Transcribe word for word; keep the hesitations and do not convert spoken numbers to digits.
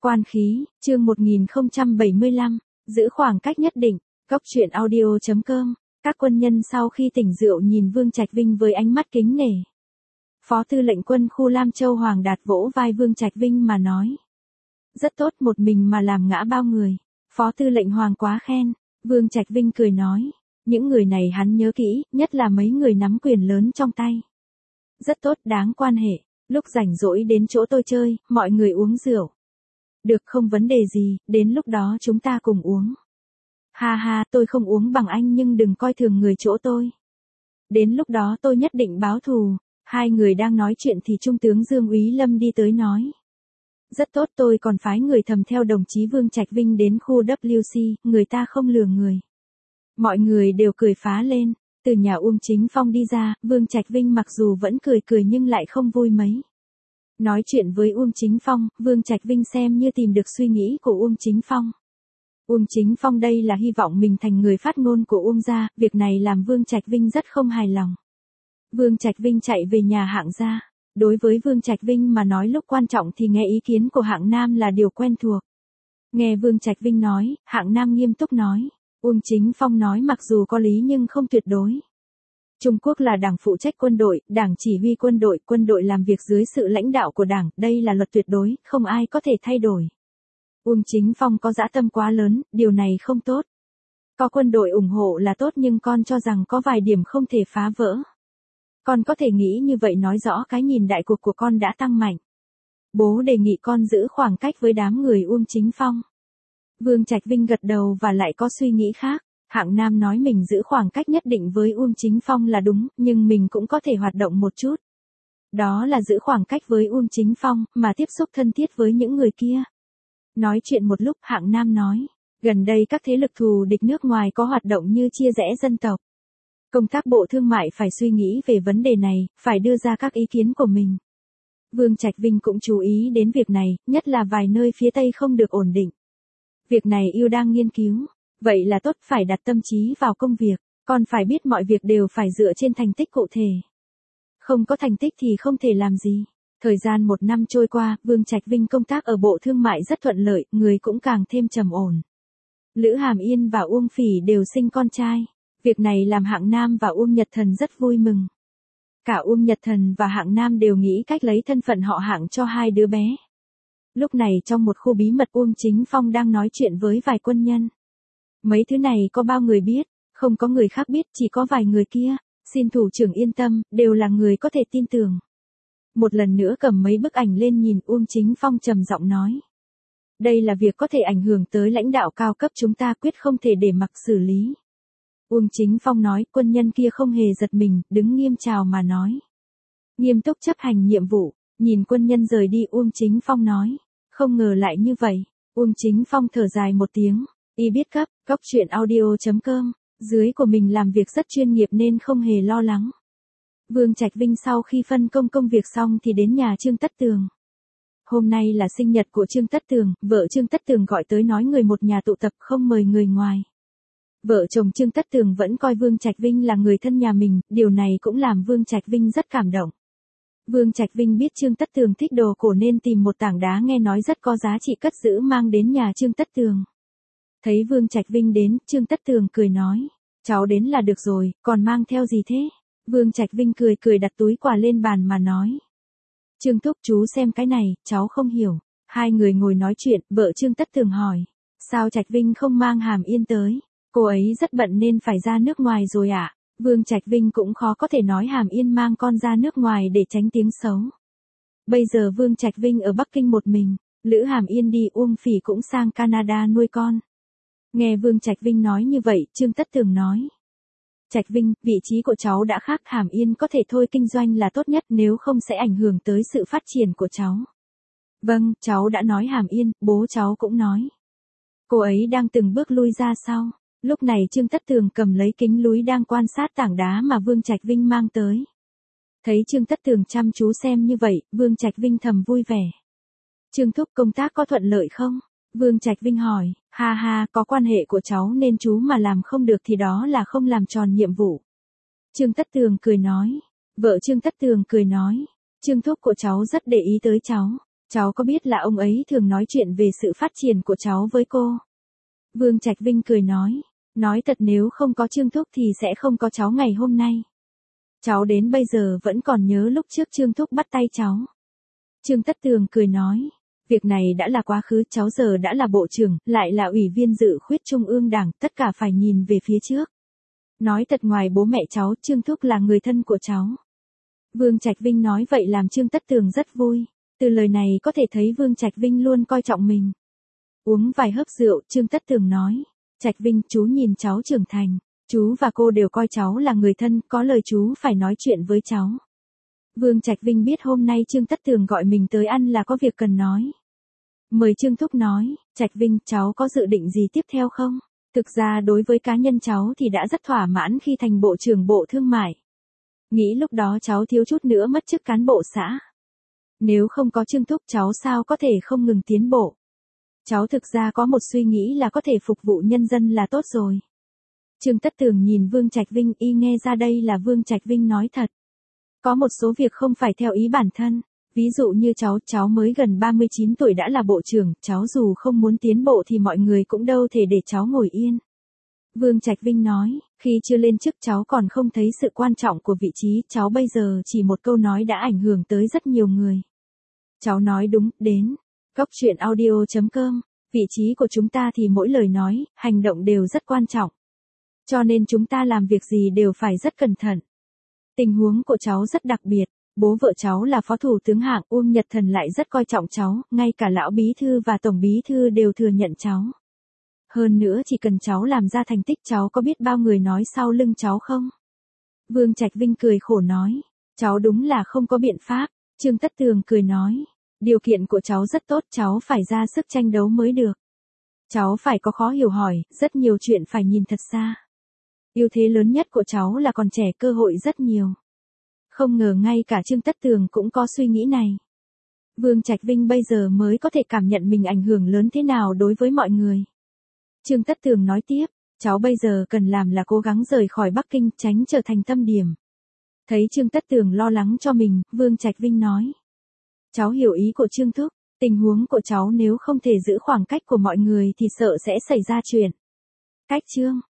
Quan khí, chương một nghìn không trăm bảy mươi lăm, giữ khoảng cách nhất định, Cốc truyện audio chấm com. Các quân nhân sau khi tỉnh rượu nhìn Vương Trạch Vinh với ánh mắt kính nể. Phó tư lệnh quân khu Lam Châu Hoàng Đạt vỗ vai Vương Trạch Vinh mà nói. Rất tốt, một mình mà làm ngã bao người. Phó tư lệnh Hoàng quá khen. Vương Trạch Vinh cười nói. Những người này hắn nhớ kỹ, nhất là mấy người nắm quyền lớn trong tay. Rất tốt, đáng quan hệ. Lúc rảnh rỗi đến chỗ tôi chơi, mọi người uống rượu. Được, không vấn đề gì, đến lúc đó chúng ta cùng uống. Ha ha, tôi không uống bằng anh nhưng đừng coi thường người chỗ tôi. Đến lúc đó tôi nhất định báo thù. Hai người đang nói chuyện thì Trung tướng Dương Úy Lâm đi tới nói. Rất tốt, tôi còn phái người thầm theo đồng chí Vương Trạch Vinh đến khu W C, người ta không lừa người. Mọi người đều cười phá lên. Từ nhà Uông Chính Phong đi ra, Vương Trạch Vinh mặc dù vẫn cười cười nhưng lại không vui mấy. Nói chuyện với Uông Chính Phong, Vương Trạch Vinh xem như tìm được suy nghĩ của Uông Chính Phong. Uông Chính Phong đây là hy vọng mình thành người phát ngôn của Uông gia, việc này làm Vương Trạch Vinh rất không hài lòng. Vương Trạch Vinh chạy về nhà Hạng gia. Đối với Vương Trạch Vinh mà nói lúc quan trọng thì nghe ý kiến của Hạng Nam là điều quen thuộc. Nghe Vương Trạch Vinh nói, Hạng Nam nghiêm túc nói. Uông Chính Phong nói mặc dù có lý nhưng không tuyệt đối. Trung Quốc là đảng phụ trách quân đội, đảng chỉ huy quân đội, quân đội làm việc dưới sự lãnh đạo của đảng, đây là luật tuyệt đối, không ai có thể thay đổi. Uông Chính Phong có dã tâm quá lớn, điều này không tốt. Có quân đội ủng hộ là tốt nhưng con cho rằng có vài điểm không thể phá vỡ. Con có thể nghĩ như vậy nói rõ cái nhìn đại cuộc của con đã tăng mạnh. Bố đề nghị con giữ khoảng cách với đám người Uông Chính Phong. Vương Trạch Vinh gật đầu và lại có suy nghĩ khác. Hạng Nam nói mình giữ khoảng cách nhất định với Uông Chính Phong là đúng, nhưng mình cũng có thể hoạt động một chút. Đó là giữ khoảng cách với Uông Chính Phong, mà tiếp xúc thân thiết với những người kia. Nói chuyện một lúc, Hạng Nam nói, gần đây các thế lực thù địch nước ngoài có hoạt động như chia rẽ dân tộc. Công tác Bộ Thương mại phải suy nghĩ về vấn đề này, phải đưa ra các ý kiến của mình. Vương Trạch Vinh cũng chú ý đến việc này, nhất là vài nơi phía Tây không được ổn định. Việc này yêu đang nghiên cứu. Vậy là tốt, phải đặt tâm trí vào công việc, còn phải biết mọi việc đều phải dựa trên thành tích cụ thể. Không có thành tích thì không thể làm gì. Thời gian một năm trôi qua, Vương Trạch Vinh công tác ở Bộ Thương mại rất thuận lợi, người cũng càng thêm trầm ổn. Lữ Hàm Yên và Uông Phỉ đều sinh con trai. Việc này làm Hạng Nam và Uông Nhật Thần rất vui mừng. Cả Uông Nhật Thần và Hạng Nam đều nghĩ cách lấy thân phận họ Hạng cho hai đứa bé. Lúc này trong một khu bí mật Uông Chính Phong đang nói chuyện với vài quân nhân. Mấy thứ này có bao người biết, không có người khác biết, chỉ có vài người kia. Xin thủ trưởng yên tâm, đều là người có thể tin tưởng. Một lần nữa cầm mấy bức ảnh lên nhìn, Uông Chính Phong trầm giọng nói. Đây là việc có thể ảnh hưởng tới lãnh đạo cao cấp, chúng ta quyết không thể để mặc xử lý. Uông Chính Phong nói, quân nhân kia không hề giật mình, đứng nghiêm chào mà nói. Nghiêm túc chấp hành nhiệm vụ, nhìn quân nhân rời đi Uông Chính Phong nói. Không ngờ lại như vậy. Uông Chính Phong thở dài một tiếng. Y biết cấp, Cốc truyện audio chấm com, dưới của mình làm việc rất chuyên nghiệp nên không hề lo lắng. Vương Trạch Vinh sau khi phân công công việc xong thì đến nhà Trương Tất Tường. Hôm nay là sinh nhật của Trương Tất Tường, vợ Trương Tất Tường gọi tới nói người một nhà tụ tập không mời người ngoài. Vợ chồng Trương Tất Tường vẫn coi Vương Trạch Vinh là người thân nhà mình, điều này cũng làm Vương Trạch Vinh rất cảm động. Vương Trạch Vinh biết Trương Tất Tường thích đồ cổ nên tìm một tảng đá nghe nói rất có giá trị cất giữ mang đến nhà Trương Tất Tường. Thấy Vương Trạch Vinh đến, Trương Tất Tường cười nói, cháu đến là được rồi, còn mang theo gì thế? Vương Trạch Vinh cười cười đặt túi quà lên bàn mà nói. Trương Thúc chú xem cái này, cháu không hiểu. Hai người ngồi nói chuyện, vợ Trương Tất Tường hỏi, sao Trạch Vinh không mang Hàm Yên tới? Cô ấy rất bận nên phải ra nước ngoài rồi ạ. À? Vương Trạch Vinh cũng khó có thể nói Hàm Yên mang con ra nước ngoài để tránh tiếng xấu. Bây giờ Vương Trạch Vinh ở Bắc Kinh một mình, Lữ Hàm Yên đi, Uông Phỉ cũng sang Canada nuôi con. Nghe Vương Trạch Vinh nói như vậy, Trương Tất Tường nói. Trạch Vinh, vị trí của cháu đã khác, Hàm Yên có thể thôi kinh doanh là tốt nhất, nếu không sẽ ảnh hưởng tới sự phát triển của cháu. Vâng, cháu đã nói Hàm Yên, bố cháu cũng nói. Cô ấy đang từng bước lui ra sau. Lúc này Trương Tất Tường cầm lấy kính lúi đang quan sát tảng đá mà Vương Trạch Vinh mang tới. Thấy Trương Tất Tường chăm chú xem như vậy, Vương Trạch Vinh thầm vui vẻ. Trương Thúc, công tác có thuận lợi không? Vương Trạch Vinh hỏi, ha ha, có quan hệ của cháu nên chú mà làm không được thì đó là không làm tròn nhiệm vụ. Trương Tất Tường cười nói, vợ Trương Tất Tường cười nói, Trương Thúc của cháu rất để ý tới cháu, Cháu có biết là ông ấy thường nói chuyện về sự phát triển của cháu với cô? Vương Trạch Vinh cười nói. Nói thật nếu không có Trương Thúc thì sẽ không có cháu ngày hôm nay. Cháu đến bây giờ vẫn còn nhớ lúc trước Trương Thúc bắt tay cháu. Trương Tất Tường cười nói. Việc này đã là quá khứ, cháu giờ đã là bộ trưởng, lại là ủy viên dự khuyết Trung ương Đảng, tất cả phải nhìn về phía trước. Nói thật ngoài bố mẹ cháu, Trương Thúc là người thân của cháu. Vương Trạch Vinh nói vậy làm Trương Tất Tường rất vui. Từ lời này có thể thấy Vương Trạch Vinh luôn coi trọng mình. Uống vài hớp rượu, Trương Tất Tường nói. Trạch Vinh, chú nhìn cháu trưởng thành. Chú và cô đều coi cháu là người thân, có lời chú phải nói chuyện với cháu. Vương Trạch Vinh biết hôm nay Trương Tất Tường gọi mình tới ăn là có việc cần nói. Mời Trương Thúc nói. Trạch Vinh, cháu có dự định gì tiếp theo không? Thực ra đối với cá nhân cháu thì đã rất thỏa mãn khi thành Bộ trưởng Bộ Thương mại. Nghĩ lúc đó cháu thiếu chút nữa mất chức cán bộ xã. Nếu không có Trương Thúc cháu sao có thể không ngừng tiến bộ. Cháu thực ra có một suy nghĩ là có thể phục vụ nhân dân là tốt rồi. Trương Tất Tường nhìn Vương Trạch Vinh, y nghe ra đây là Vương Trạch Vinh nói thật. Có một số việc không phải theo ý bản thân. Ví dụ như cháu, cháu mới gần ba mươi chín tuổi đã là bộ trưởng, cháu dù không muốn tiến bộ thì mọi người cũng đâu thể để cháu ngồi yên. Vương Trạch Vinh nói, khi chưa lên chức cháu còn không thấy sự quan trọng của vị trí, cháu bây giờ chỉ một câu nói đã ảnh hưởng tới rất nhiều người. Cháu nói đúng, đến. Cốc truyện audio chấm com, vị trí của chúng ta thì mỗi lời nói, hành động đều rất quan trọng. Cho nên chúng ta làm việc gì đều phải rất cẩn thận. Tình huống của cháu rất đặc biệt. Bố vợ cháu là phó thủ tướng hạng, Uông Nhật Thần lại rất coi trọng cháu, ngay cả lão bí thư và tổng bí thư đều thừa nhận cháu. Hơn nữa chỉ cần cháu làm ra thành tích, cháu có biết bao người nói sau lưng cháu không? Vương Trạch Vinh cười khổ nói, cháu đúng là không có biện pháp. Trương Tất Tường cười nói, điều kiện của cháu rất tốt, cháu phải ra sức tranh đấu mới được. Cháu phải có khó hiểu hỏi, rất nhiều chuyện phải nhìn thật xa. Ưu thế lớn nhất của cháu là còn trẻ, cơ hội rất nhiều. Không ngờ ngay cả Trương Tất Tường cũng có suy nghĩ này. Vương Trạch Vinh bây giờ mới có thể cảm nhận mình ảnh hưởng lớn thế nào đối với mọi người. Trương Tất Tường nói tiếp, cháu bây giờ cần làm là cố gắng rời khỏi Bắc Kinh, tránh trở thành tâm điểm. Thấy Trương Tất Tường lo lắng cho mình, Vương Trạch Vinh nói. Cháu hiểu ý của Trương Thúc, tình huống của cháu nếu không thể giữ khoảng cách của mọi người thì sợ sẽ xảy ra chuyện. Cách Trương